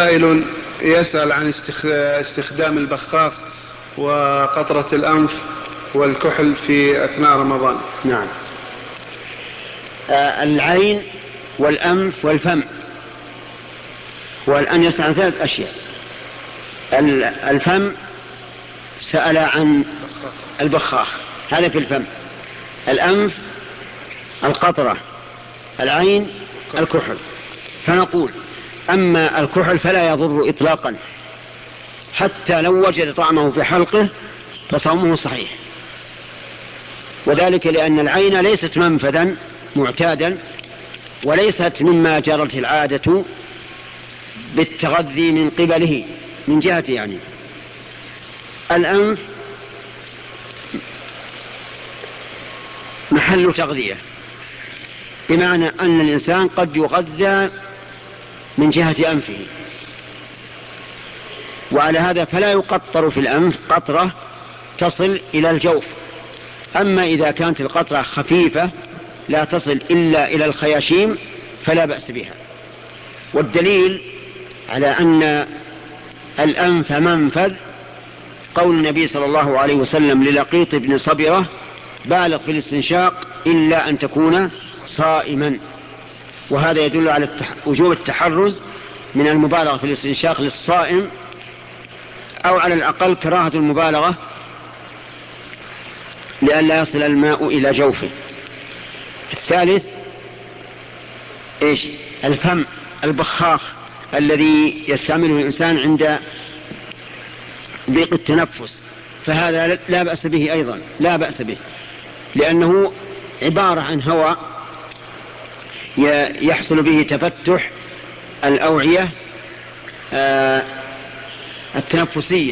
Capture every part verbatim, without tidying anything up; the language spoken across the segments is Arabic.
سائل يسأل عن استخدام البخاخ وقطرة الأنف والكحل في أثناء رمضان. نعم. آه العين والأنف والفم، والآن يسأل عن ثلاث أشياء. الفم سأل عن البخاخ، هذا في الفم. الأنف القطرة، العين الكحل. فنقول أما الكحل فلا يضر إطلاقا حتى لو وجد طعمه في حلقه فصومه صحيح، وذلك لأن العين ليست منفذا معتادا وليست مما جرت العادة بالتغذي من قبله من جهة يعني. الأنف محل تغذية، بمعنى أن الإنسان قد يغذى من جهة أنفه، وعلى هذا فلا يقطر في الأنف قطرة تصل إلى الجوف. أما إذا كانت القطرة خفيفة لا تصل إلا إلى الخياشيم فلا بأس بها. والدليل على أن الأنف منفذ قول النبي صلى الله عليه وسلم للقيط بن صبرة: بالغ في الاستنشاق إلا أن تكون صائما. وهذا يدل على وجوب التحرز من المبالغة في الاستنشاق للصائم، أو على الأقل كراهة المبالغة لئلا يصل الماء إلى جوفه. الثالث إيش؟ الفم البخاخ الذي يستعمله الإنسان عند ضيق التنفس، فهذا لا بأس به أيضا، لا بأس به، لأنه عبارة عن هواء يحصل به تفتح الأوعية التنفسية،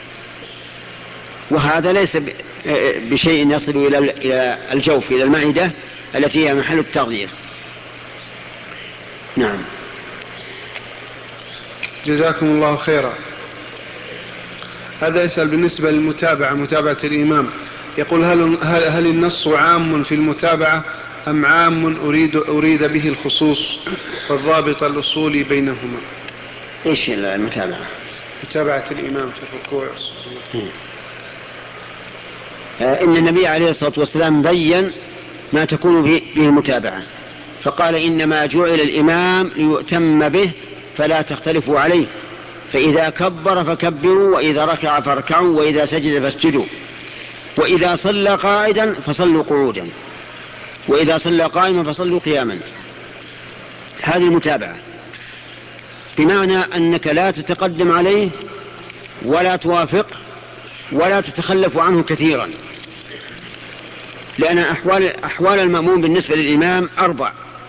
وهذا ليس بشيء يصل إلى الجوف، إلى المعدة التي هي محل التغذية. نعم. جزاكم الله خيرا. هذا يسأل بالنسبة للمتابعة، متابعة الإمام، يقول: هل, هل النص عام في المتابعة أم عام أريد, أريد به الخصوص والضابط الأصولي بينهما؟ إيش المتابعة؟ متابعة الإمام في الركوع. إن النبي عليه الصلاة والسلام بيّن ما تكون به المتابعة، فقال: إنما جعل الإمام ليؤتم به فلا تختلفوا عليه، فإذا كبر فكبروا، وإذا ركع فاركعوا، وإذا سجد فاسجدوا، وإذا صلى قائدا فصلوا قعودا، وإذا صلى قائما فصلوا قياما. هذه المتابعة، بمعنى أنك لا تتقدم عليه ولا توافق ولا تتخلف عنه كثيرا، لأن أحوال, أحوال المأموم بالنسبة للإمام أربع: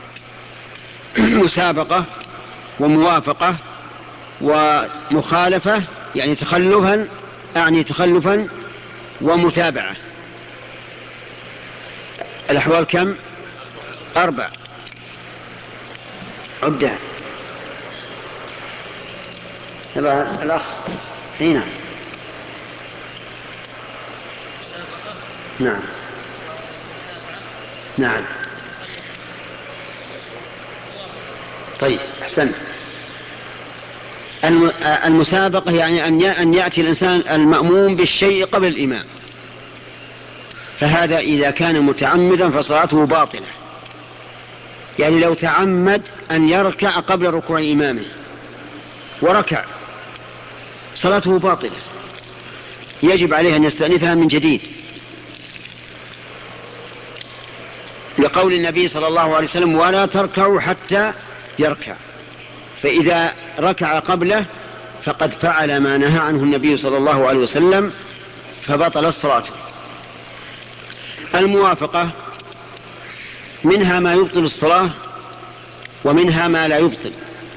مسابقة وموافقة ومخالفة، يعني تخلفا أعني تخلفا ومتابعة. الأحوال كم؟ أربع. عدها الأخ هنا. نعم نعم. طيب أحسنت. المسابقة يعني أن يأتي الإنسان المأموم بالشيء قبل الإمام، فهذا إذا كان متعمدا فصلاته باطلة. يعني لو تعمد أن يركع قبل ركوع إمامه وركع، صلاته باطلة، يجب عليه أن يستأنفها من جديد، لقول النبي صلى الله عليه وسلم: ولا تركعوا حتى يركع. فإذا ركع قبله فقد فعل ما نهى عنه النبي صلى الله عليه وسلم فبطل الصلاة. الموافقة منها ما يبطل الصلاة ومنها ما لا يبطل،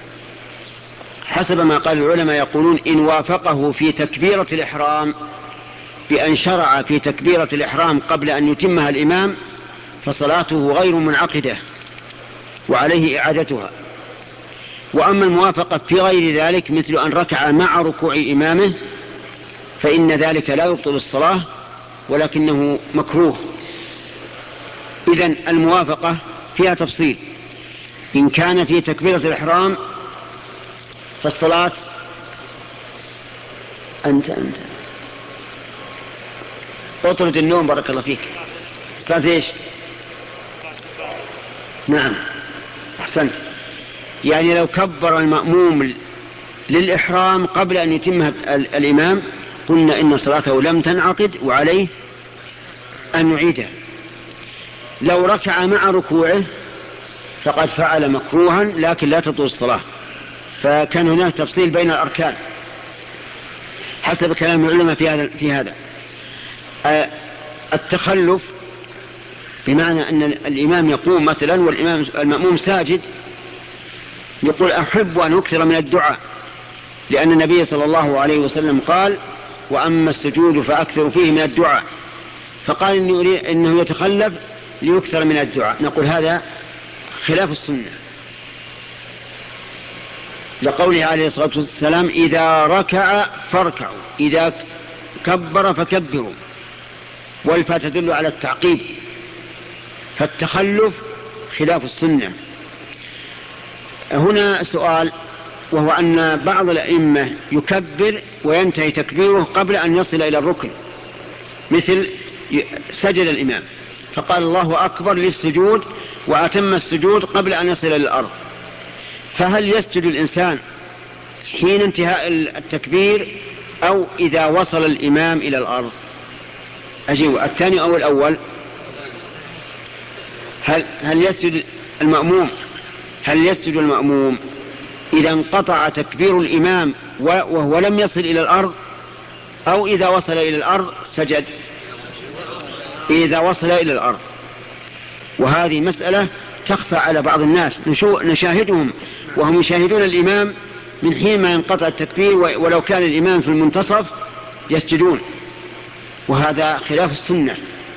حسب ما قال العلماء. يقولون: إن وافقه في تكبيرة الإحرام بأن شرع في تكبيرة الإحرام قبل أن يتمها الإمام فصلاته غير منعقدة وعليه إعادتها. وأما الموافقة في غير ذلك مثل أن ركع مع ركوع إمامه فإن ذلك لا يبطل الصلاة ولكنه مكروه. إذن الموافقة فيها تفصيل: إن كان في تكبيرة الإحرام فالصلاة أنت أنت اطرد النوم بارك الله فيك. الصلاة إيش؟ نعم أحسنت. يعني لو كبر المأموم للإحرام قبل أن يتمها الإمام قلنا إن صلاته لم تنعقد وعليه أن يعيدها. لو ركع مع ركوعه فقد فعل مكروها لكن لا تطول الصلاة. فكان هناك تفصيل بين الأركان حسب كلام العلماء في هذا في هذا التخلف بمعنى أن الإمام يقوم مثلا والإمام المأموم ساجد يقول أحب أن أكثر من الدعاء لأن النبي صلى الله عليه وسلم قال وأما السجود فأكثر فيه من الدعاء فقال إنه, إنه يتخلف ليكثر من الدعاء. نقول هذا خلاف السنة لقوله عليه الصلاة والسلام إذا ركع فاركعوا إذا كبر فكبروا والفاء تدل على التعقيب. فالتخلف خلاف السنة. هنا سؤال وهو أن بعض الأئمة يكبر وينتهي تكبيره قبل أن يصل إلى الركن مثل سجد الإمام فقال الله أكبر للسجود وأتم السجود قبل أن يصل إلى الأرض. فهل يسجد الإنسان حين انتهاء التكبير أو إذا وصل الإمام إلى الأرض؟ أجيب الثاني أو الأول؟ هل, هل يسجد المأموم هل يسجد المأموم إذا انقطع تكبير الإمام وهو لم يصل إلى الأرض أو إذا وصل إلى الأرض سجد؟ إذا وصل إلى الأرض. وهذه مسألة تخفى على بعض الناس نشاهدهم وهم يشاهدون الإمام من حين ما ينقطع التكبير ولو كان الإمام في المنتصف يسجدون وهذا خلاف السنة.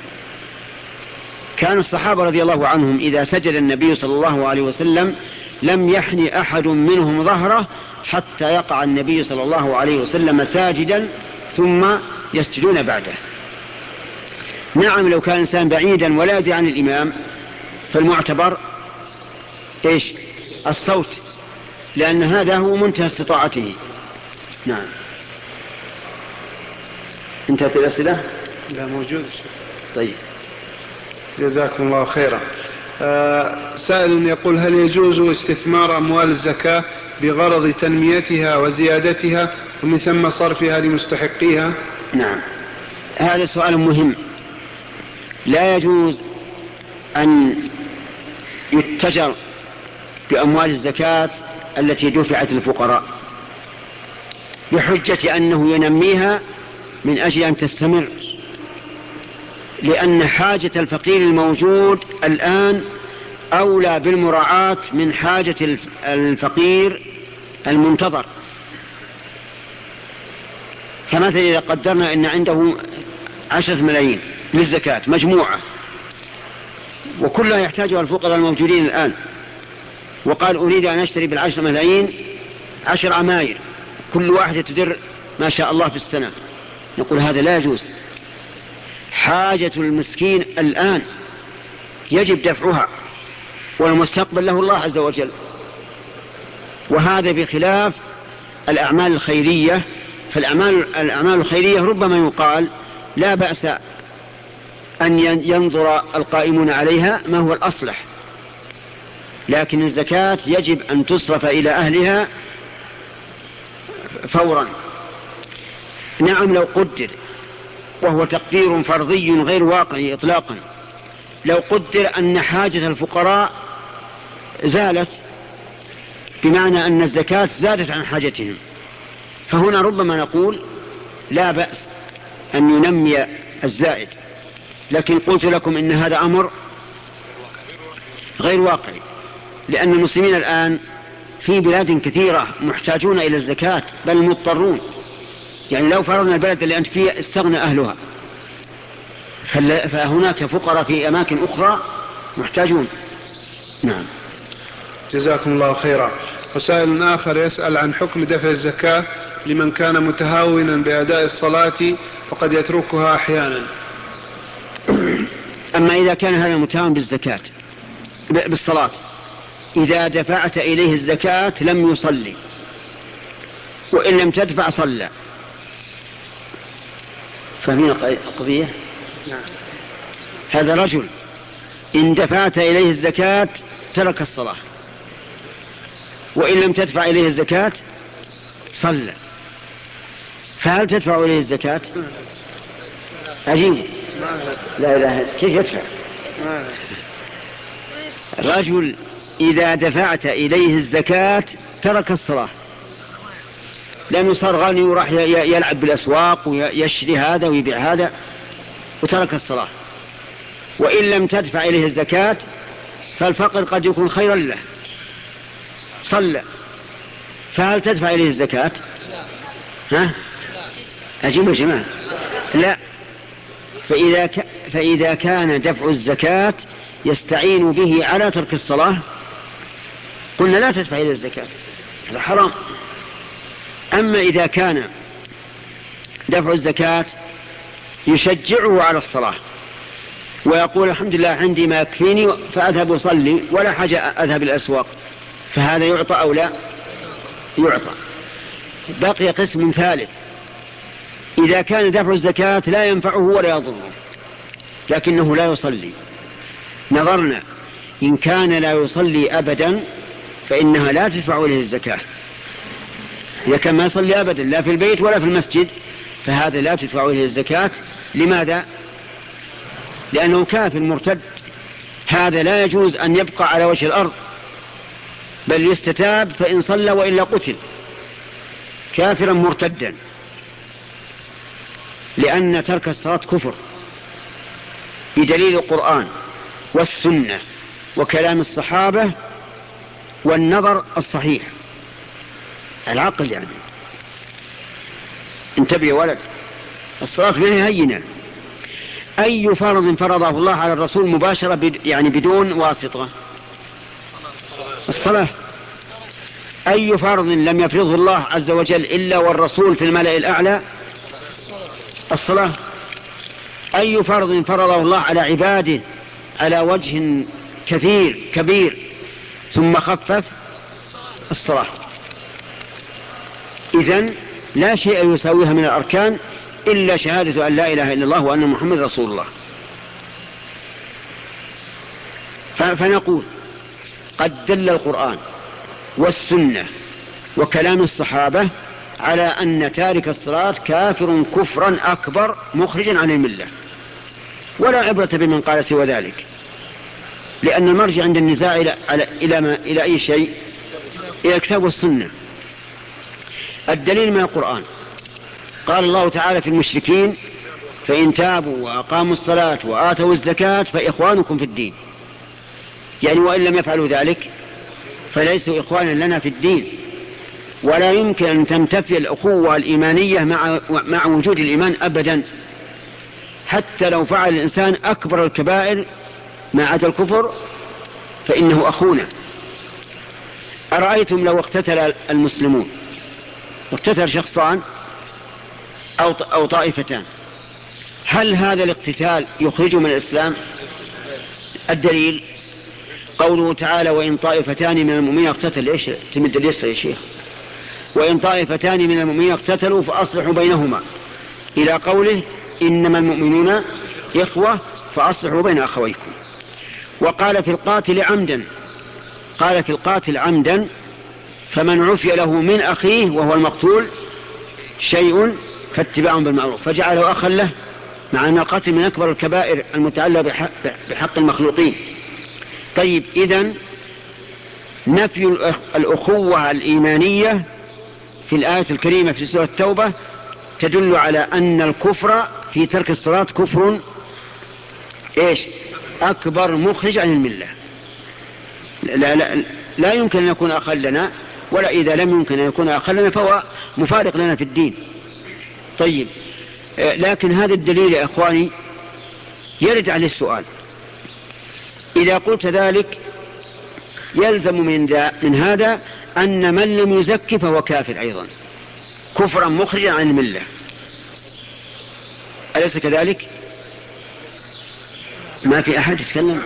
كان الصحابة رضي الله عنهم إذا سجد النبي صلى الله عليه وسلم لم يحني أحد منهم ظهره حتى يقع النبي صلى الله عليه وسلم ساجدا ثم يسجدون بعده. نعم لو كان إنسان بعيدا ولا يدري عن الإمام فالمعتبر إيش؟ الصوت لأن هذا هو منتهى استطاعته. نعم انتهت الأسئلة؟ لا موجود. طيب جزاكم الله خيرا. آه سائل يقول هل يجوز استثمار أموال الزكاة بغرض تنميتها وزيادتها ومن ثم صرفها لمستحقيها؟ نعم هذا سؤال مهم. لا يجوز أن يتجر بأموال الزكاة التي دفعت للفقراء بحجة أنه ينميها من أجل أن تستمر لأن حاجة الفقير الموجود الآن أولى بالمراعاة من حاجة الفقير المنتظر. فمثلا إذا قدرنا أن عنده عشرة ملايين للزكاة مجموعة وكلها يحتاجها الفقراء الموجودين الآن وقال أريد أن أشتري بالعشر ملايين عشر عماير كل واحدة تدر ما شاء الله في السنة نقول هذا لا يجوز. حاجة المسكين الآن يجب دفعها والمستقبل له الله عز وجل. وهذا بخلاف الأعمال الخيرية. فالأعمال الأعمال الخيرية ربما يقال لا بأس أن ينظر القائمون عليها ما هو الأصلح لكن الزكاة يجب أن تصرف إلى أهلها فورا. نعم لو قدر وهو تقدير فرضي غير واقعي إطلاقا لو قدر أن حاجة الفقراء زالت بمعنى أن الزكاة زادت عن حاجتهم فهنا ربما نقول لا بأس أن ينمي الزائد. لكن قلت لكم إن هذا أمر غير واقعي لأن المسلمين الآن في بلاد كثيرة محتاجون إلى الزكاة بل مضطرون. يعني لو فرضنا البلد اللي أنت فيه استغنى أهلها فهناك فقراء في أماكن أخرى محتاجون. نعم جزاكم الله خيرا. وسائل آخر يسأل عن حكم دفع الزكاة لمن كان متهاونا بأداء الصلاة وقد يتركها أحيانا. أما إذا كان هذا متهاون بالزكاة بالصلاة إذا دفعت إليه الزكاة لم يصلي وإن لم تدفع صلى. فهمين القضية؟ هذا رجل إن دفعت إليه الزكاة ترك الصلاة، وإن لم تدفع إليه الزكاة صلى، فهل تدفع إليه الزكاة؟ عجيب، لا إله، كيف يدفع؟ رجل إذا دفعت إليه الزكاة ترك الصلاة، لأنه صار غني وراح يلعب بالأسواق ويشري هذا ويبيع هذا وترك الصلاة. وإن لم تدفع إليه الزكاة فالفقر قد يكون خيرا له، صلى، فهل تدفع إليه الزكاة؟ ها؟ أجيب يا جماعة، لا. فإذا, ك... فإذا كان دفع الزكاة يستعين به على ترك الصلاة قلنا لا تدفع إليه الزكاة، هذا حرام. أما إذا كان دفع الزكاة يشجعه على الصلاة ويقول الحمد لله عندي ما يكفيني فأذهب أصلي ولا حاجة أذهب الأسواق، فهذا يعطى أو لا يعطى. بقي قسم ثالث، إذا كان دفع الزكاة لا ينفعه ولا يضره لكنه لا يصلي، نظرنا إن كان لا يصلي أبدا فإنها لا تدفع إليه الزكاة. إذا كان ما يصلي أبدا لا في البيت ولا في المسجد فهذا لا تدفع إليه الزكاة. لماذا؟ لأنه كافر مرتد، هذا لا يجوز أن يبقى على وجه الأرض بل يستتاب فإن صلى وإلا قتل كافرا مرتدا، لأن ترك الصلاة كفر بدليل القرآن والسنة وكلام الصحابة والنظر الصحيح، العقل يعني. انتبه يا ولد، الصلاة بها هينة. أي فرض فرضه الله على الرسول مباشرة بد... يعني بدون واسطة؟ الصلاة. أي فرض لم يفرضه الله عز وجل إلا والرسول في الملأ الأعلى؟ الصلاة. أي فرض فرضه الله على عباده على وجه كثير كبير ثم خفف؟ الصلاة. إذن لا شيء يساويها من الأركان إلا شهادة أن لا إله إلا الله وأن محمد رسول الله. فنقول قد دل القرآن والسنة وكلام الصحابة على أن تارك الصلاة كافر كفرا أكبر مخرجا عن الملة، ولا عبرة بمن قال سوى ذلك، لأن المرجع عند النزاع إلى, إلى, ما إلى أي شيء؟ إلى الكتاب والسنة. الدليل من القرآن، قال الله تعالى في المشركين فإن تابوا وأقاموا الصلاة وآتوا الزكاة فإخوانكم في الدين، يعني وإن لم يفعلوا ذلك فليسوا إخوانا لنا في الدين، ولا يمكن أن تنتفي الأخوة الإيمانية مع, مع وجود الإيمان أبدا، حتى لو فعل الإنسان أكبر الكبائر ما عدا الكفر فإنه أخونا. أرأيتم لو اقتتل المسلمون، اقتتل شخصان أو, أو طائفتان، هل هذا الاقتتال يخرج من الإسلام؟ الدليل قوله تعالى وإن طائفتان من المؤمنين اقتتل، إيش تمد اليسر يا شيخ؟ وإن طائفتان من المؤمنين اقتتلوا فأصلحوا بينهما، إلى قوله إنما المؤمنون إخوة فأصلحوا بين أخويكم. وقال في القاتل عمدا، قال في القاتل عمدا فمن عفي له من أخيه وهو المقتول شيء فاتباع بالمعروف، فجعله أخا له، مع أن القتل من أكبر الكبائر المتعلقة بحق, بحق المخلوقين. طيب، إذن نفي الأخوة الإيمانية في الآية الكريمة في سورة التوبة تدل على أن الكفر في ترك الصلاة كفر إيش؟ أكبر مخرج عن الملة. لا, لا, لا يمكن أن يكون أخا لنا، ولا إذا لم يمكن أن يكون أخا لنا فهو مفارق لنا في الدين. طيب، لكن هذا الدليل يا أخواني يرد عليه السؤال، إذا قلت ذلك يلزم من, من هذا أن من لم يزكي فهو كافر أيضا كفرا مخرجا عن الملة، أليس كذلك؟ ما في أحد يتكلم.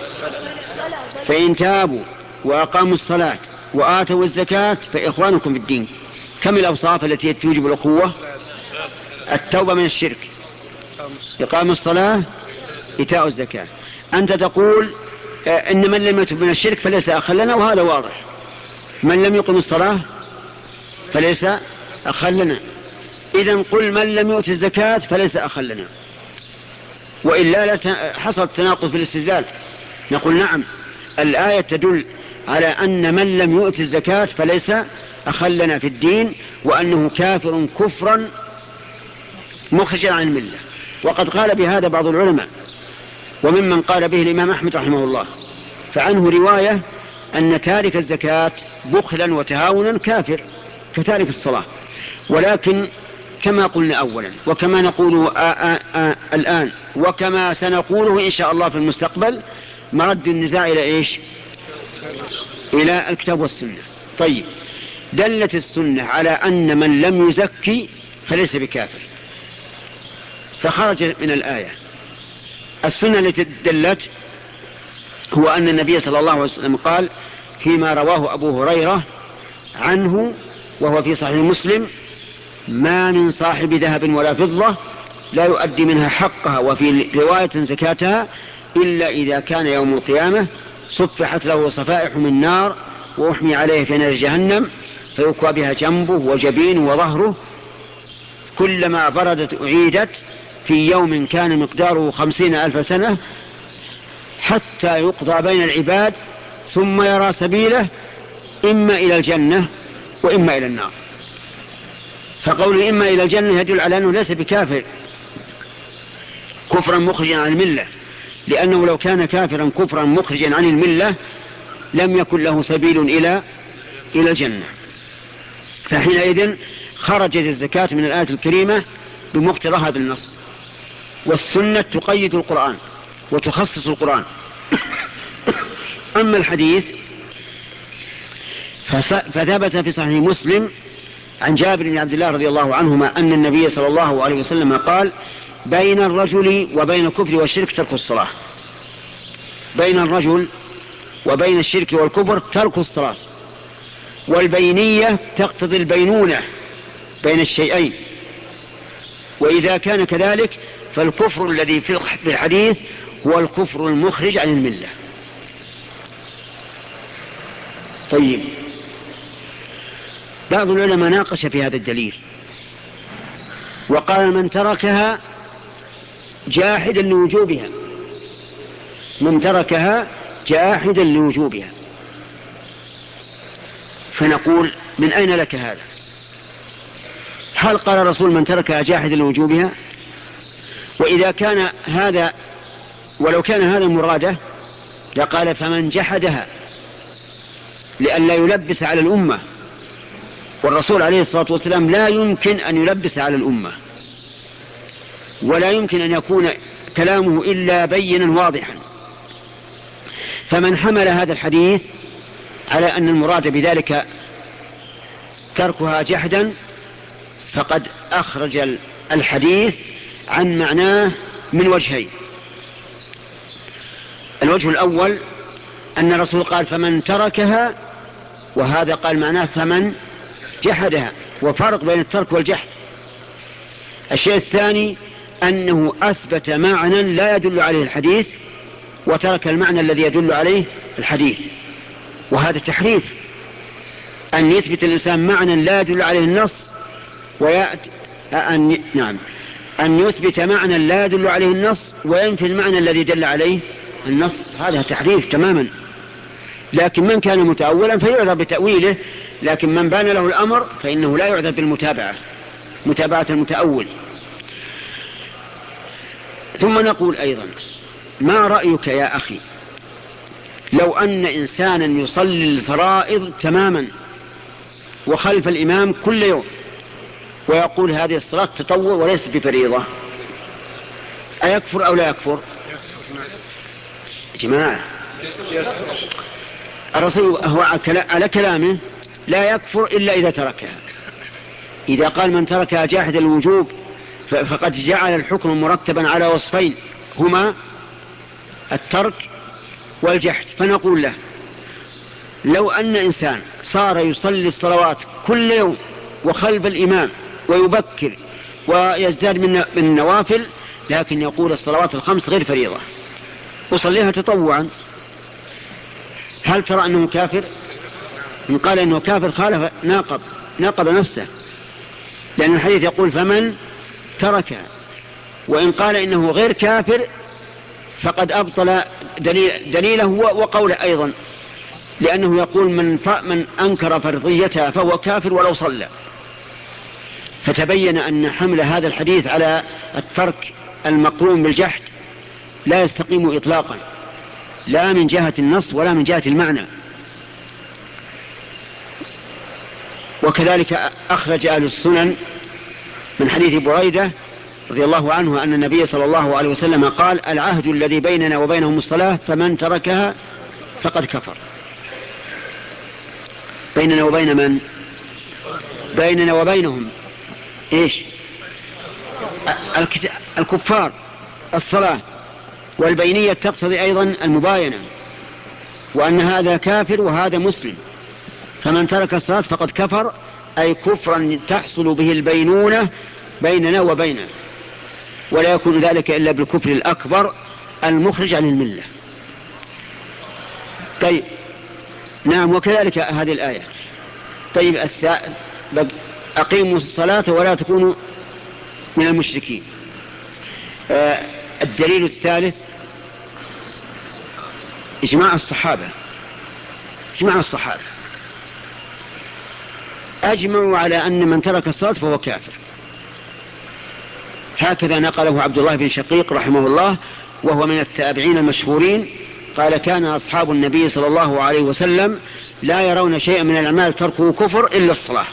فإن تابوا وأقاموا الصلاة وآتوا الزكاة فإخوانكم في الدين، كم الأوصاف التي توجب الأخوة؟ التوبة من الشرك، إقام الصلاة، إيتاء الزكاة. أنت تقول إن من لم يتب من الشرك فليس أخا لنا، وهذا واضح. من لم يقم الصلاة فليس أخا لنا. إذن قل من لم يؤت الزكاة فليس أخا لنا، وإلا حصل تناقض في الاستدلال. نقول نعم، الآية تدل على أن من لم يؤت الزكاة فليس أخا لنا في الدين، وأنه كافر كفرا مخرجا عن الملة. وقد قال بهذا بعض العلماء، وممن قال به الإمام أحمد رحمه الله، فعنه رواية أن تارك الزكاة بخلا وتهاونا كافر كتارك الصلاة. ولكن كما قلنا أولا، وكما نقول آآ آآ الآن، وكما سنقوله إن شاء الله في المستقبل، مرد النزاع إلى إيش؟ إلى الكتاب والسنة. طيب، دلت السنة على أن من لم يزكي فليس بكافر، فخرج من الآية. السنة التي دلت هو أن النبي صلى الله عليه وسلم قال فيما رواه أبو هريرة عنه وهو في صحيح مسلم: ما من صاحب ذهب ولا فضة لا يؤدي منها حقها، وفي رواية زكاتها، إلا إذا كان يوم القيامة صفحت له صفائح من نار وأحمي عليه في نار جهنم، فيكوى بها جنبه وجبينه وظهره، كلما بردت أعيدت، في يوم كان مقداره خمسين ألف سنة، حتى يقضى بين العباد، ثم يرى سبيله إما إلى الجنة وإما إلى النار. فقوله إما إلى الجنة يدل على أنه ليس بكافر كفرا مخرجا عن الملة، لأنه لو كان كافرا كفرا مخرجا عن الملة لم يكن له سبيل إلى إلى الجنة. فحينئذ خرجت الزكاة من الآية الكريمة بمقتضى هذا النص. والسنة تقيد القرآن وتخصص القرآن. أما الحديث فثبت في صحيح مسلم عن جابر بن عبد الله رضي الله عنهما أن النبي صلى الله عليه وسلم قال: بين الرجل وبين الكفر والشرك ترك الصلاة. بين الرجل وبين الشرك والكفر ترك الصلاة، والبينية تقتضي البينونة بين الشيئين، وإذا كان كذلك فالكفر الذي في الحديث هو الكفر المخرج عن الملة. طيب، بعض العلماء ناقش في هذا الدليل وقال: من تركها جاحدا لوجوبها، من تركها جاحدا لوجوبها. فنقول: من أين لك هذا؟ هل قال الرسول من تركها جاحدا لوجوبها؟ وإذا كان هذا، ولو كان هذا مراده لقال: فمن جحدها، لئلا يلبس على الأمة. والرسول عليه الصلاة والسلام لا يمكن أن يلبس على الأمة، ولا يمكن أن يكون كلامه إلا بينا واضحا. فمن حمل هذا الحديث على أن المراد بذلك تركها جحدا فقد أخرج الحديث عن معناه من وجهين. الوجه الأول أن الرسول قال: فمن تركها، وهذا قال معناه فمن جحدها، وفرق بين الترك والجحد. الشيء الثاني أنه أثبت معنى لا يدل عليه الحديث وترك المعنى الذي يدل عليه الحديث، وهذا تحريف. أن يثبت الإنسان معنى لا يدل عليه النص ويأتي أن نعم أن يثبت معنى لا يدل عليه النص وينفي المعنى الذي دل عليه النص، هذا تحريف تماما. لكن من كان متأولا فيعذر بتأويله، لكن من بان له الأمر فإنه لا يعذر بالمتابعة، متابعة المتأول. ثم نقول أيضا: ما رأيك يا أخي لو أن إنسانا يصلي الفرائض تماما وخلف الإمام كل يوم ويقول هذه الصلاة تطوع وليست بفريضة، أيكفر أو لا يكفر؟ جماعة، الرسول هو على كلامه لا يكفر إلا إذا تركها. إذا قال من تركها جاحد الوجوب فقد جعل الحكم مرتبا على وصفين هما الترك والجحد. فنقول له: لو أن إنسان صار يصلي الصلوات كل يوم وخلف الإمام ويبكر ويزداد من النوافل، لكن يقول الصلوات الخمس غير فريضة وصليها تطوعا، هل ترى أنه كافر؟ إن قال أنه كافر خالف ناقض ناقض نفسه، لأن الحديث يقول فمن تركها. وإن قال إنه غير كافر فقد أبطل دليل دليله وقوله أيضا، لأنه يقول من, من أنكر فرضيتها فهو كافر ولو صلى. فتبين أن حمل هذا الحديث على الترك المقرون بالجحد لا يستقيم إطلاقا، لا من جهة النص ولا من جهة المعنى. وكذلك أخرج أهل السنن من حديث بريدة رضي الله عنه أن النبي صلى الله عليه وسلم قال العهد الذي بيننا وبينهم الصلاة فمن تركها فقد كفر. بيننا وبين من؟ بيننا وبينهم إيش؟ الكفار الصلاة، والبينية تقتضي أيضا المباينة، وأن هذا كافر وهذا مسلم، فمن ترك الصلاة فقد كفر، أي كفرا تحصل به البينونة بيننا وبينه، ولا يكون ذلك إلا بالكفر الأكبر المخرج عن الملة. طيب نعم، وكذلك هذه الآية. طيب أقيموا الصلاة ولا تكونوا من المشركين. آه الدليل الثالث إجماع الصحابة. إجماع الصحابة أجمعوا على أن من ترك الصلاة فهو كافر. هكذا نقله عبد الله بن شقيق رحمه الله، وهو من التابعين المشهورين، قال كان أصحاب النبي صلى الله عليه وسلم لا يرون شيئا من الأعمال تركه كفر إلا الصلاة.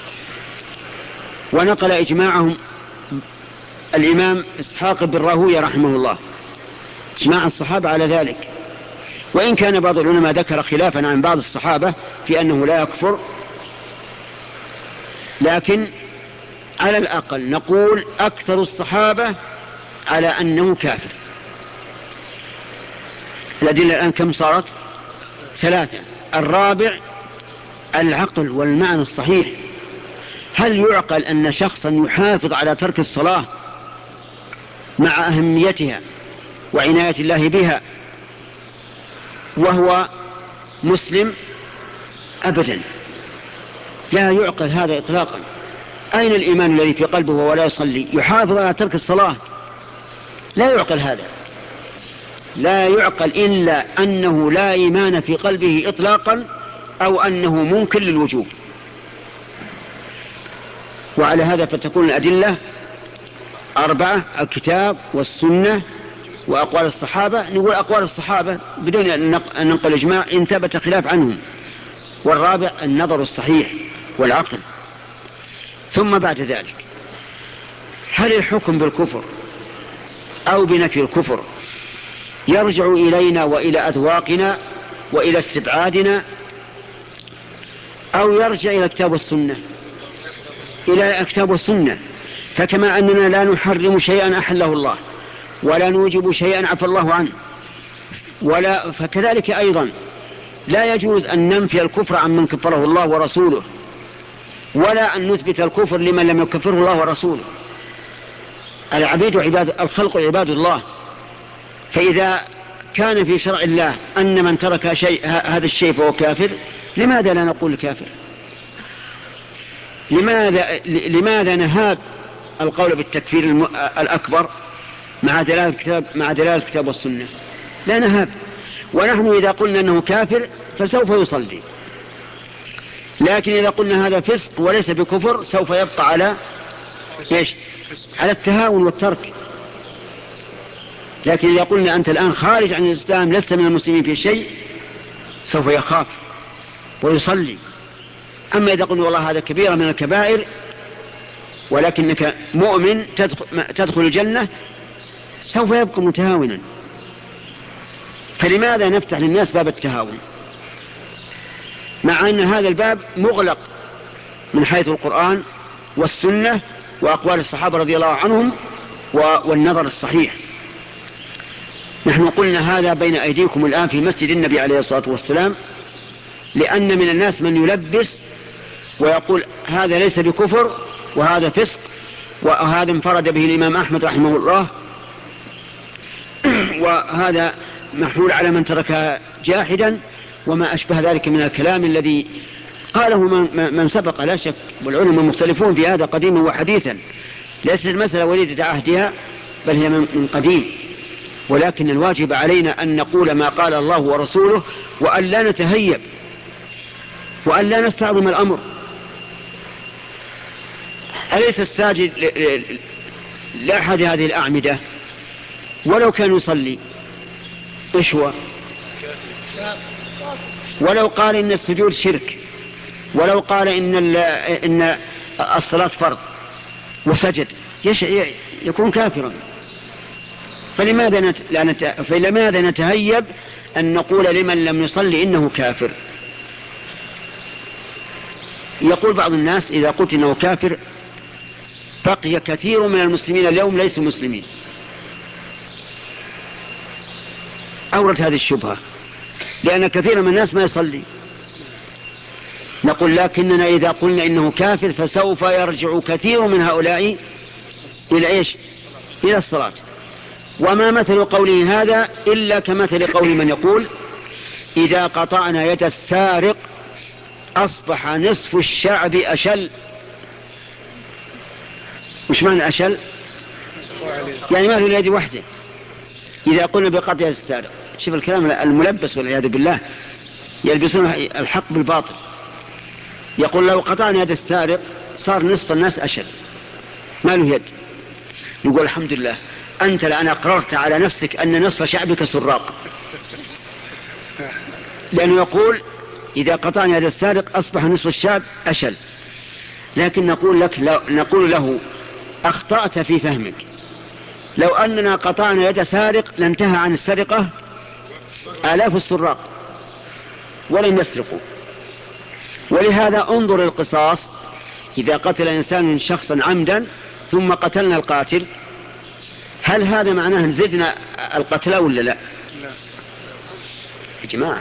ونقل إجماعهم الإمام إسحاق بن راهويه رحمه الله، إجماع الصحابة على ذلك، وإن كان بعض العلماء ذكر خلافا عن بعض الصحابة في أنه لا يكفر، لكن على الأقل نقول أكثر الصحابة على أنه كافر. الأدلة الآن كم صارت؟ ثلاثة. الرابع العقل والمعنى الصحيح. هل يعقل أن شخصا يحافظ على ترك الصلاة مع أهميتها وعناية الله بها وهو مسلم؟ أبدا، لا يعقل هذا إطلاقا. أين الإيمان الذي في قلبه ولا يصلي يحافظ على ترك الصلاة؟ لا يعقل هذا، لا يعقل إلا أنه لا إيمان في قلبه إطلاقا، أو أنه منكر للوجوب. وعلى هذا فتكون الأدلة أربعة: الكتاب والسنة وأقوال الصحابة. نقول أقوال الصحابة بدون أن ننقل إجماع إن ثبت خلاف عنهم. والرابع النظر الصحيح والعقل. ثم بعد ذلك هل الحكم بالكفر أو بنفي الكفر يرجع إلينا وإلى أذواقنا وإلى استبعادنا، أو يرجع إلى الكتاب والسنة؟ إلى الكتاب والسنة. فكما أننا لا نحرم شيئا أحله الله ولا نوجب شيئا عفى الله عنه، ولا فكذلك أيضا لا يجوز أن ننفي الكفر عن من كفره الله ورسوله، ولا أن نثبت الكفر لمن لم يكفره الله ورسوله. العبيد عباد الخلق عباد الله، فإذا كان في شرع الله أن من ترك شيء هذا الشيء فهو كافر، لماذا لا نقول كافر؟ لماذا لماذا نهاب القول بالتكفير الأكبر مع دلالة الكتاب مع دلالة الكتاب والسنة؟ لا نهاب. ونحن إذا قلنا أنه كافر فسوف يصلي، لكن إذا قلنا هذا فسق وليس بكفر سوف يبقى على إيش؟ على التهاون والترك. لكن إذا قلنا أنت الآن خارج عن الإسلام لست من المسلمين في شيء سوف يخاف ويصلي. أما إذا قلنا والله هذا كبيرة من الكبائر ولكنك مؤمن تدخل الجنة سوف يبقى متهاونا. فلماذا نفتح للناس باب التهاون مع أن هذا الباب مغلق من حيث القرآن والسنة وأقوال الصحابة رضي الله عنهم والنظر الصحيح؟ نحن قلنا هذا بين أيديكم الآن في مسجد النبي عليه الصلاة والسلام، لأن من الناس من يلبس ويقول هذا ليس بكفر وهذا فسق وهذا انفرد به الإمام أحمد رحمه الله، وهذا محمول على من ترك جاحدا، وما أشبه ذلك من الكلام الذي قاله من سبق لا شك، والعلماء مختلفون في هذا قديما وحديثا، ليست المسألة وليدة عهدها بل هي من قديم، ولكن الواجب علينا أن نقول ما قال الله ورسوله، وأن لا نتهيب وأن لا نستعظم الأمر. أليس الساجد لأحد هذه الأعمدة ولو كان يصلي إيش هو؟ ولو قال إن السجود شرك، ولو قال إن, إن الصلاة فرض وسجد يكون كافرا. فلماذا, نت... نت... فلماذا نتهيب أن نقول لمن لم يصلي إنه كافر؟ يقول بعض الناس إذا قلت إنه كافر بقي كثير من المسلمين اليوم ليسوا مسلمين. أورد هذه الشبهة لأن كثير من الناس ما يصلي. نقول لكننا إذا قلنا إنه كافر فسوف يرجع كثير من هؤلاء إلى إيش؟ إلى الصلاة. وما مثل قوله هذا إلا كمثل قول من يقول إذا قطعنا يد السارق أصبح نصف الشعب أشل. مش معنى أشل؟ يعني ما في اليد وحده. إذا قلنا بقطع يد السارق، شوف الكلام الملبس والعياذ بالله، يلبسون الحق بالباطل. يقول لو قطعنا يد السارق صار نصف الناس أشل ما له يد. يقول الحمد لله أنت الآن أقررت على نفسك أن نصف شعبك سراق، لأنه يقول إذا قطعنا يد السارق أصبح نصف الشعب أشل. لكن نقول لك لو نقول له أخطأت في فهمك، لو أننا قطعنا يد سارق لانتهى عن السرقة آلاف السراق ولم يسرقوا. ولهذا انظر القصاص، إذا قتل إنسان شخصا عمدا ثم قتلنا القاتل، هل هذا معناه زدنا القتلى ولا لا؟ يا جماعة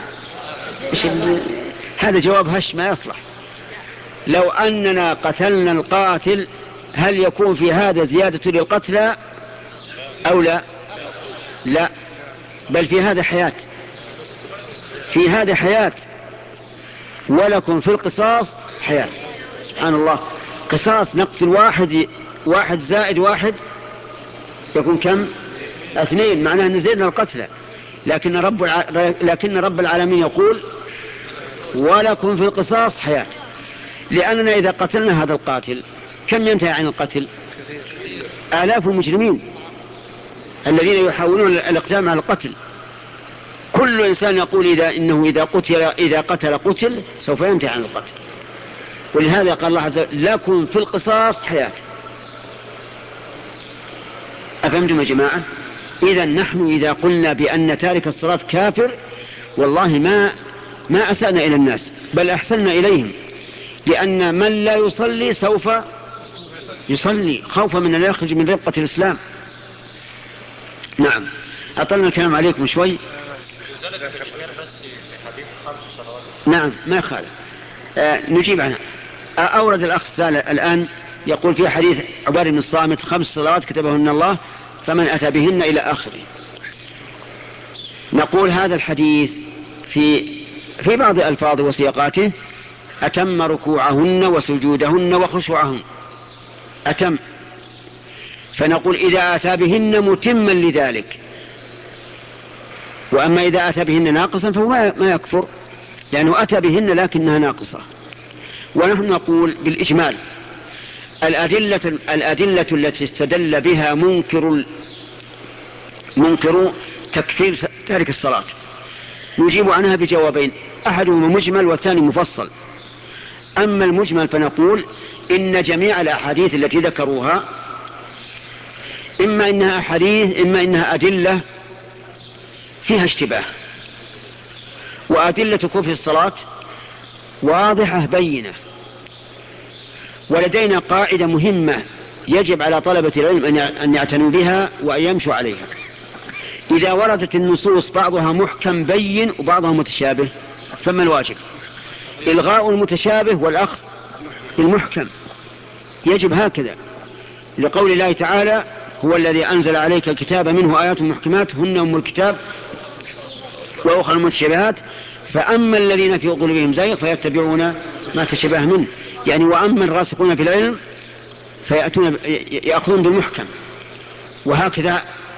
هذا جواب هش ما يصلح. لو أننا قتلنا القاتل هل يكون في هذا زيادة للقتلى أو لا؟ لا، بل في هذا حياة، في هذا حياة، ولكم في القصاص حياة. سبحان الله، قصاص نقتل واحد، واحد زائد واحد يكون كم؟ اثنين، معناه أن زدنا القتلى. لكن رب الع... لكن رب العالمين يقول ولكم في القصاص حياة، لأننا إذا قتلنا هذا القاتل كم ينتهي عن القتل؟ آلاف المجرمين الذين يحاولون الاقدام على القتل. كل إنسان يقول إذا إنه إذا قتل إذا قتل قتل سوف ينتهي عن القتل. ولهذا قال الله عز وجل لكم في القصاص حياة. أفهمتم يا جماعة؟ إذا نحن إذا قلنا بأن تارك الصلاة كافر والله ما ما أسأنا إلى الناس بل أحسننا إليهم، لأن من لا يصلي سوف يصلي خوفا من أن يخرج من ربقة الإسلام. نعم، أطلنا الكلام عليكم شوي. نعم ما يخالف، آه نجيب عنها. آه أورد الأخ سالة الآن يقول في حديث عبادة بن الصامت خمس صلوات كتبهن الله فمن أتى بهن إلى آخره. نقول هذا الحديث في في بعض ألفاظ وسياقاته أتم ركوعهن وسجودهن وخشوعهن، أتم. فنقول إذا أتى بهن متما لذلك، وأما إذا أتى بهن ناقصا فهو ما يكفر لأنه أتى بهن لكنها ناقصة. ونحن نقول بالإجمال الأدلة, الأدلة التي استدل بها منكر منكر تكفير تارك الصلاة نجيب عنها بجوابين، أحدهما مجمل والثاني مفصل. أما المجمل فنقول إن جميع الأحاديث التي ذكروها إما إنها أحاديث إما إنها أدلة فيها اشتباه، وأدلة كفر الصلاة واضحة بينة. ولدينا قاعدة مهمة يجب على طلبة العلم أن يعتنوا بها وأن يمشوا عليها. إذا وردت النصوص بعضها محكم بين وبعضها متشابه فما الواجب؟ إلغاء المتشابه والأخذ بالمحكم، يجب هكذا، لقول الله تعالى: هو الذي أنزل عليك الكتاب منه آيات محكمات هن أم الكتاب وأخرى متشابهات فأما الذين في قلوبهم زيغ فيتبعون ما تشابه منه، يعني وأما الراسخون في العلم فيأتون يأخذون بالمحكم. وهكذا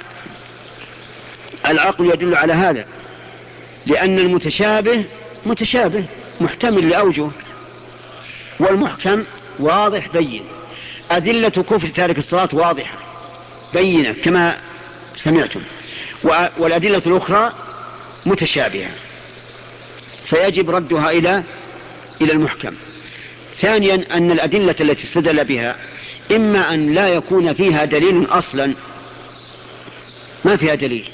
العقل يدل على هذا، لأن المتشابه متشابه محتمل لأوجه، والمحكم واضح بين. أدلة كفر تارك الصلاة واضحة بينة كما سمعتم، والأدلة الأخرى متشابهة فيجب ردها إلى إلى المحكم. ثانيا أن الأدلة التي استدل بها إما أن لا يكون فيها دليل أصلا، ما فيها دليل،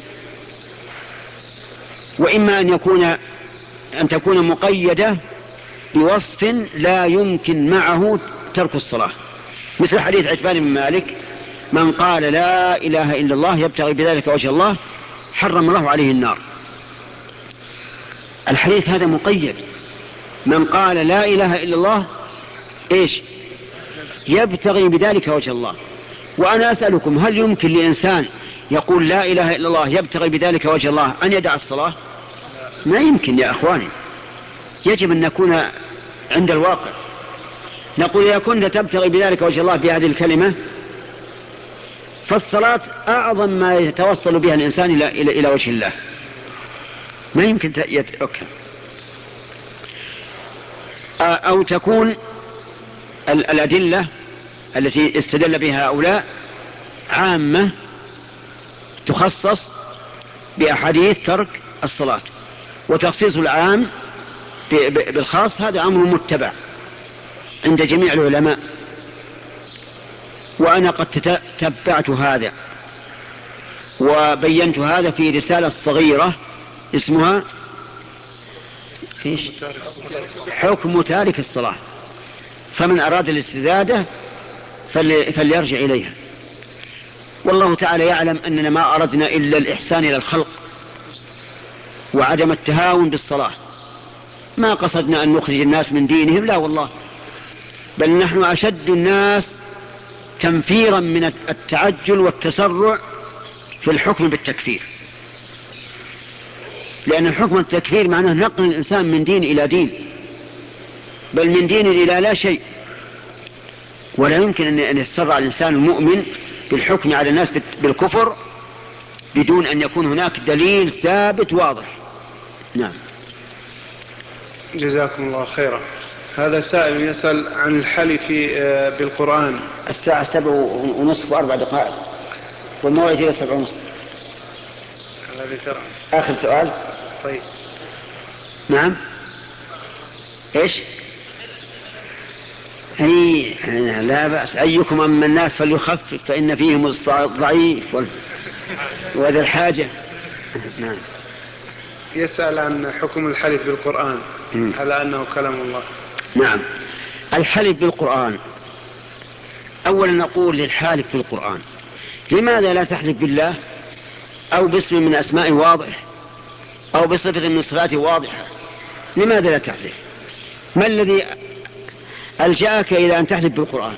وإما أن يكون أن تكون مقيدة بوصف لا يمكن معه ترك الصلاة، مثل حديث عتبان بن مالك: من قال لا إله إلا الله يبتغي بذلك وجه الله حرم الله عليه النار. الحديث هذا مقيد، من قال لا إله إلا الله إيش يبتغي بذلك وجه الله. وأنا أسألكم: هل يمكن لإنسان يقول لا إله إلا الله يبتغي بذلك وجه الله أن يدع الصلاة؟ ما يمكن يا أخواني، يجب أن نكون عند الواقع. نقول: إذا كنت تبتغي بذلك وجه الله بهذه الكلمة فالصلاة أعظم ما يتوصل بها الإنسان إلى, إلى, إلى وجه الله، ما يمكن يتركها. أو تكون الأدلة التي استدل بها هؤلاء عامة تخصص بأحاديث ترك الصلاة، وتخصيص العام بالخاص هذا أمر متبع عند جميع العلماء. وأنا قد تتبعت هذا وبينت هذا في رسالة صغيرة اسمها حكم تارك الصلاة، فمن أراد الاستزادة فليرجع إليها. والله تعالى يعلم أننا ما أردنا إلا الإحسان إلى الخلق وعدم التهاون بالصلاة، ما قصدنا أن نخرج الناس من دينهم، لا والله، بل نحن أشد الناس تنفيرا من التعجل والتسرع في الحكم بالتكفير، لأن الحكم بالتكفير معناه نقل الإنسان من دين إلى دين، بل من دين إلى لا شيء. ولا يمكن أن يتسرع الإنسان المؤمن بالحكم على الناس بالكفر بدون أن يكون هناك دليل ثابت واضح. نعم. جزاكم الله خيرا. هذا سائل يسأل عن الحلف بالقرآن. الساعة سبع ونصف وأربع دقائق والموعد إلى سبع ونصف. آخر سؤال. طيب. نعم. إيش؟ أي لا بأس. أيكم أما الناس فليخفف فإن فيهم الضعيف وذا الحاجة. نعم. يسأل عن حكم الحلف بالقرآن على أنه كلام الله. نعم. الحلف بالقرآن، أولا نقول للحالف بالقرآن: لماذا لا تحلف بالله أو باسم من أسماء واضح أو بصفة من صفاته واضحة؟ لماذا لا تحلف؟ ما الذي ألجأك إلى أن تحلف بالقرآن؟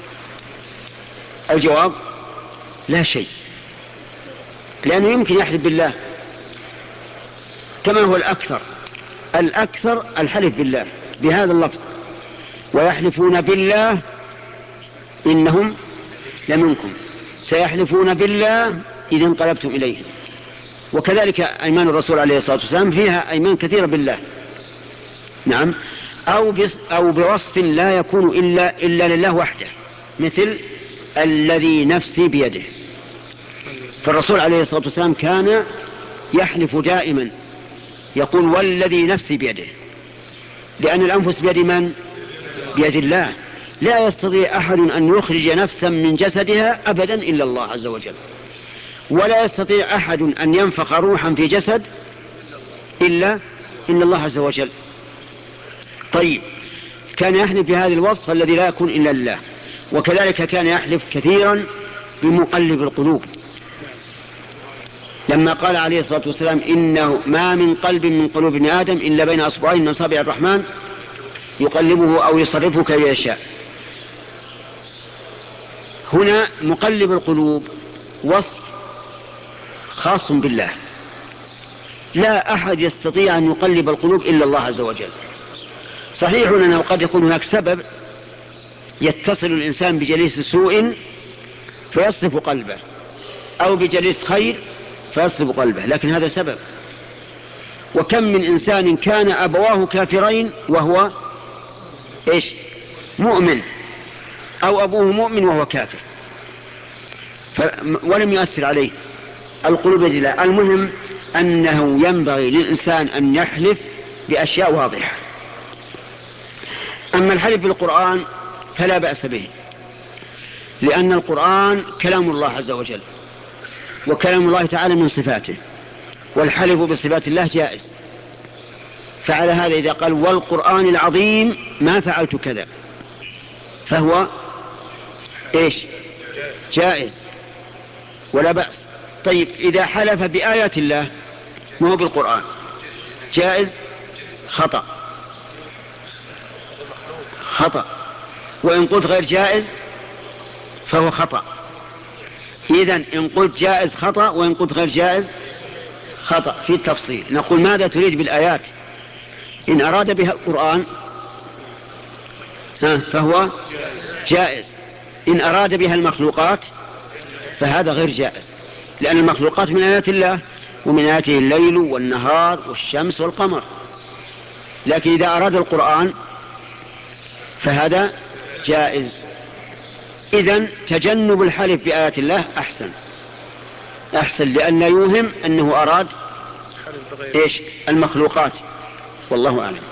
الجواب: لا شيء، لأنه يمكن يحلف بالله كما هو الأكثر. الأكثر الحلف بالله بهذا اللفظ: ويحلفون بالله إنهم لمنكم، سيحلفون بالله إذا انقلبتم إليه. وكذلك أيمان الرسول عليه الصلاة والسلام فيها أيمان كثيرة بالله. نعم. أو, أو بوصف لا يكون إلا, إلا لله وحده، مثل الذي نفسي بيده. فالرسول عليه الصلاة والسلام كان يحلف دائما يقول: والذي نفسي بيده، لأن الأنفس بيد من؟ بيد الله. لا يستطيع أحد أن يخرج نفسا من جسدها أبدا إلا الله عز وجل، ولا يستطيع أحد أن ينفخ روحا في جسد إلا إلا الله عز وجل. طيب، كان يحلف بهذا الوصف الذي لا يكون إلا الله. وكذلك كان يحلف كثيرا بمقلب القلوب، لما قال عليه الصلاة والسلام: إنه ما من قلب من قلوب ابن آدم إلا بين أصبعين من أصابع الرحمن يقلبه أو يصرفه كيف يشاء. هنا مقلب القلوب وصف خاص بالله، لا أحد يستطيع أن يقلب القلوب إلا الله عز وجل. صحيح أنه قد يكون هناك سبب يتصل الإنسان بجليس سوء فيصرف قلبه، أو بجليس خير فيصرف قلبه، لكن هذا سبب. وكم من إنسان كان أبواه كافرين وهو إيش؟ مؤمن، أو أبوه مؤمن وهو كافر ولم يؤثر عليه. القلوب بيد الله. المهم أنه ينبغي للإنسان أن يحلف بأشياء واضحة. أما الحلف بالقرآن فلا بأس به، لأن القرآن كلام الله عز وجل، وكلام الله تعالى من صفاته، والحلف بصفات الله جائز. فعلى هذا إذا قال والقرآن العظيم ما فعلت كذا فهو إيش؟ جائز ولا بأس. طيب إذا حلف بآيات الله ما هو بالقرآن جائز؟ خطأ خطأ. وإن قلت غير جائز فهو خطأ. إذن إن قلت جائز خطأ، وإن قلت غير جائز خطأ. في التفصيل نقول ماذا تريد بالآيات؟ إن أراد بها القرآن فهو جائز، إن أراد بها المخلوقات فهذا غير جائز، لأن المخلوقات من آيات الله، ومن آياته الليل والنهار والشمس والقمر. لكن إذا أراد القرآن فهذا جائز. إذن تجنب الحلف بآيات الله أحسن أحسن لأن يوهم أنه أراد إيش؟ المخلوقات، والله أعلم.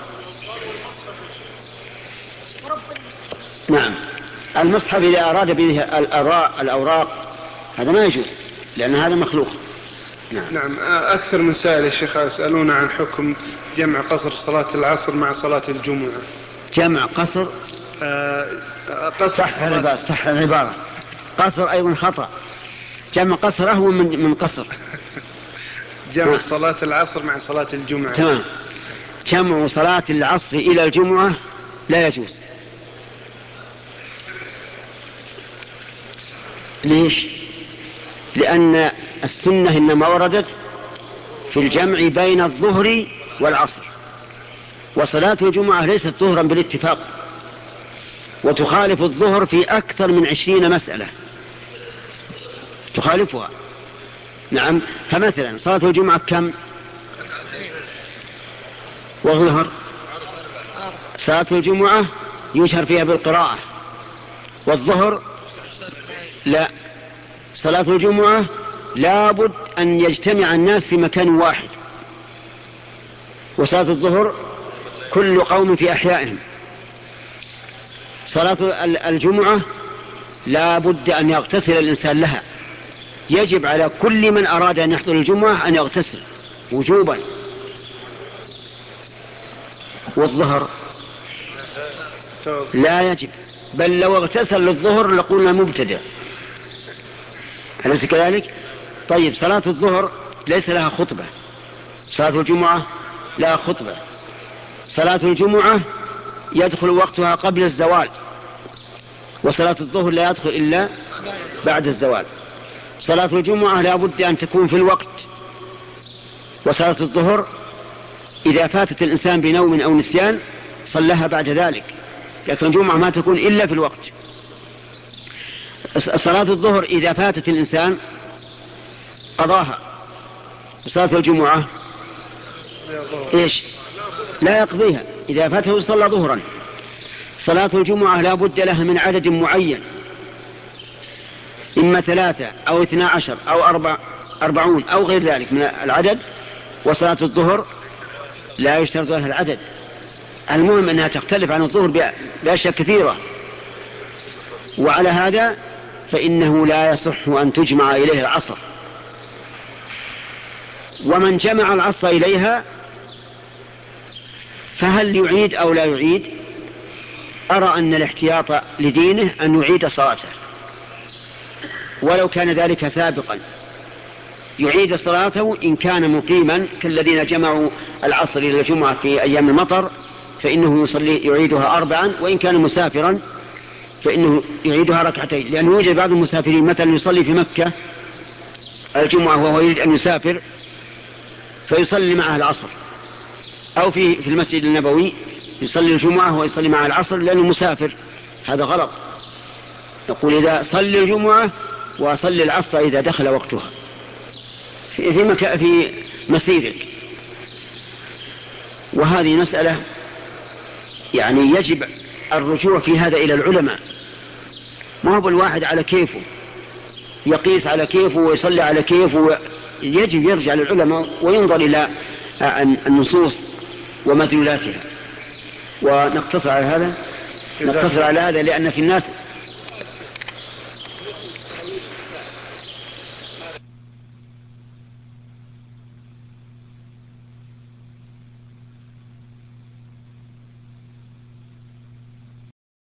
نعم، المصحف إذا أراد به الأوراق هذا ما يجوز، لأن هذا مخلوق. نعم. نعم. أكثر من سائل يا شيخ يسألون عن حكم جمع قصر صلاة العصر مع صلاة الجمعة. جمع قصر آه قصر صح العبارة صح العبارة قصر أيضا خطأ. جمع قصر أهون من من قصر. جمع صلاة العصر مع صلاة الجمعة. تمام. جمع صلاة العصر إلى الجمعة لا يجوز. ليش؟ لأن السنة إنما وردت في الجمع بين الظهر والعصر، وصلاة الجمعة ليست ظهرا بالاتفاق، وتخالف الظهر في أكثر من عشرين مسألة تخالفها. نعم. فمثلا صلاة الجمعة كم؟ والظهر صلاة الجمعة يشهر فيها بالقراءة، والظهر لا. صلاة الجمعة لابد أن يجتمع الناس في مكان واحد، وصلاة الظهر كل قوم في أحيائهم. صلاة الجمعة لابد أن يغتسل الإنسان لها، يجب على كل من أراد أن يحضر الجمعة أن يغتسل وجوبا. والظهر لا يجب، بل لو اغتسل للظهر لقلنا مبتدع، أليس كذلك؟ طيب صلاة الظهر ليس لها خطبة، صلاة الجمعة لها خطبة. صلاة الجمعة يدخل وقتها قبل الزوال، وصلاة الظهر لا يدخل إلا بعد الزوال. صلاة الجمعة لا بد أن تكون في الوقت، وصلاة الظهر إذا فاتت الإنسان بنوم أو نسيان صلىها بعد ذلك، لكن الجمعة ما تكون إلا في الوقت. صلاة الظهر إذا فاتت الإنسان قضاها، وصلاة الجمعة إيش؟ لا يقضيها، إذا فاته صلى ظهرا. صلاة الجمعة لا بد لها من عدد معين، إما ثلاثة أو اثنا عشر أو أربع أربعون أو غير ذلك من العدد. وصلاة الظهر لا يشترط لها العدد. المهم أنها تختلف عن الظهر بأشياء كثيرة، وعلى هذا فإنه لا يصح أن تجمع إليه العصر. ومن جمع العصر إليها فهل يعيد أو لا يعيد؟ أرى أن الاحتياط لدينه أن يعيد صلاته، ولو كان ذلك سابقا يعيد صلاته إن كان مقيما، كالذين جمعوا العصر إلى الجمعة في أيام المطر فإنه يصلي يعيدها أربعا، وإن كان مسافرا فإنه يعيدها ركعتين، لأنه يوجد بعض المسافرين مثلا يصلي في مكة الجمعة وهو يريد أن يسافر فيصلي معها العصر، أو في في المسجد النبوي يصلي الجمعة ويصلي معها العصر لأنه مسافر. هذا غلط. نقول إذا صلي الجمعة وصلي العصر إذا دخل وقتها في في, مكا في مسيرك. وهذه مسألة يعني يجب الرجوع في هذا إلى العلماء، ما هو الواحد على كيفه يقيس على كيفه ويصلي على كيفه. يجب يرجع للعلماء وينظر إلى النصوص ومدلولاتها. ونقتصر على هذا نقتصر على هذا لأن في الناس